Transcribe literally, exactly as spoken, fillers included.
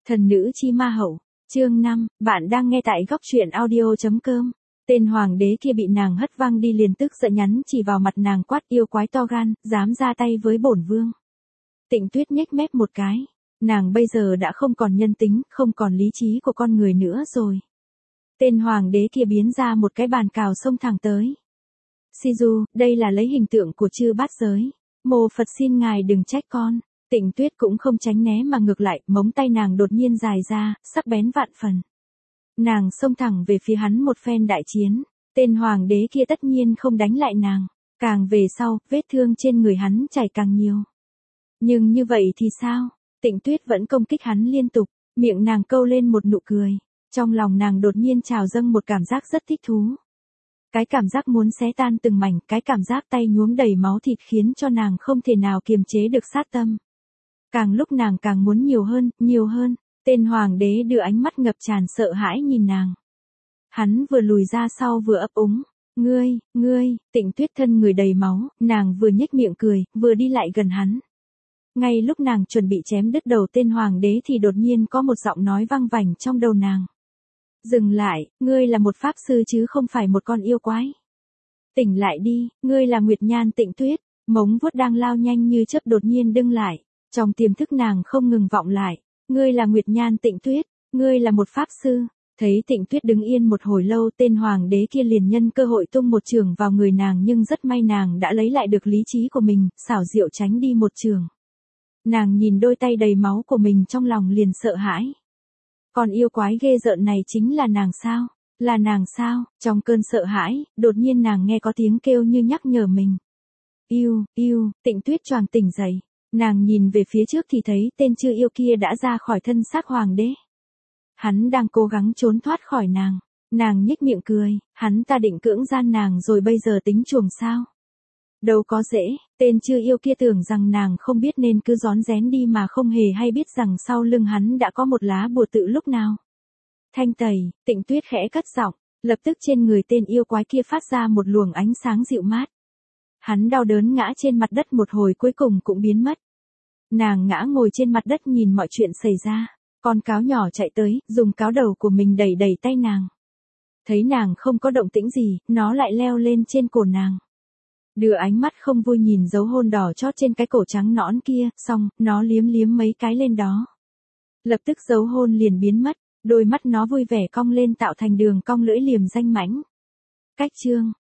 Thần nữ chi ma hậu, chương năm, bạn đang nghe tại góc truyện audio chấm com. Tên hoàng đế kia bị nàng hất văng đi liền tức giận nhắn chỉ vào mặt nàng quát yêu quái to gan, dám ra tay với bổn vương. Tịnh Tuyết nhếch mép một cái, nàng bây giờ đã không còn nhân tính, không còn lý trí của con người nữa rồi. Tên hoàng đế kia biến ra một cái bàn cào xông thẳng tới. Sidu, đây là lấy hình tượng của chư bát giới. Mô Phật xin ngài đừng trách con. Tịnh Tuyết cũng không tránh né mà ngược lại, móng tay nàng đột nhiên dài ra, sắc bén vạn phần. Nàng xông thẳng về phía hắn một phen đại chiến, tên hoàng đế kia tất nhiên không đánh lại nàng, càng về sau, vết thương trên người hắn chảy càng nhiều. Nhưng như vậy thì sao? Tịnh Tuyết vẫn công kích hắn liên tục, miệng nàng câu lên một nụ cười, trong lòng nàng đột nhiên trào dâng một cảm giác rất thích thú. Cái cảm giác muốn xé tan từng mảnh, cái cảm giác tay nhuốm đầy máu thịt khiến cho nàng không thể nào kiềm chế được sát tâm. Càng lúc nàng càng muốn nhiều hơn, nhiều hơn, tên hoàng đế đưa ánh mắt ngập tràn sợ hãi nhìn nàng. Hắn vừa lùi ra sau vừa ấp úng, ngươi, ngươi, Tịnh Tuyết thân người đầy máu, nàng vừa nhếch miệng cười, vừa đi lại gần hắn. Ngay lúc nàng chuẩn bị chém đứt đầu tên hoàng đế thì đột nhiên có một giọng nói vang vẳng trong đầu nàng. Dừng lại, ngươi là một pháp sư chứ không phải một con yêu quái. Tỉnh lại đi, ngươi là Nguyệt Nhan Tịnh Tuyết, móng vuốt đang lao nhanh như chớp đột nhiên đưng lại. Trong tiềm thức nàng không ngừng vọng lại, ngươi là Nguyệt Nhan Tịnh Tuyết, ngươi là một pháp sư. Thấy Tịnh Tuyết đứng yên một hồi lâu, tên hoàng đế kia liền nhân cơ hội tung một chưởng vào người nàng, nhưng rất may nàng đã lấy lại được lý trí của mình, xảo diệu tránh đi một chưởng. Nàng nhìn đôi tay đầy máu của mình trong lòng liền sợ hãi. Còn yêu quái ghê rợn này chính là nàng sao? Là nàng sao? Trong cơn sợ hãi, đột nhiên nàng nghe có tiếng kêu như nhắc nhở mình. Yêu, yêu, Tịnh Tuyết choàng tỉnh dậy. Nàng nhìn về phía trước thì thấy tên chư yêu kia đã ra khỏi thân xác hoàng đế. Hắn đang cố gắng trốn thoát khỏi nàng. Nàng nhếch miệng cười, hắn ta định cưỡng gian nàng rồi bây giờ tính chuồng sao? Đâu có dễ, tên chư yêu kia tưởng rằng nàng không biết nên cứ rón rén đi mà không hề hay biết rằng sau lưng hắn đã có một lá bùa tự lúc nào. Thanh tẩy, Tịnh Tuyết khẽ cất giọng, lập tức trên người tên yêu quái kia phát ra một luồng ánh sáng dịu mát. Hắn đau đớn ngã trên mặt đất một hồi cuối cùng cũng biến mất. Nàng ngã ngồi trên mặt đất nhìn mọi chuyện xảy ra, con cáo nhỏ chạy tới, dùng cáo đầu của mình đẩy đẩy tay nàng. Thấy nàng không có động tĩnh gì, nó lại leo lên trên cổ nàng. Đưa ánh mắt không vui nhìn dấu hôn đỏ chót trên cái cổ trắng nõn kia, xong, nó liếm liếm mấy cái lên đó. Lập tức dấu hôn liền biến mất, đôi mắt nó vui vẻ cong lên tạo thành đường cong lưỡi liềm danh mãnh. Cách chương,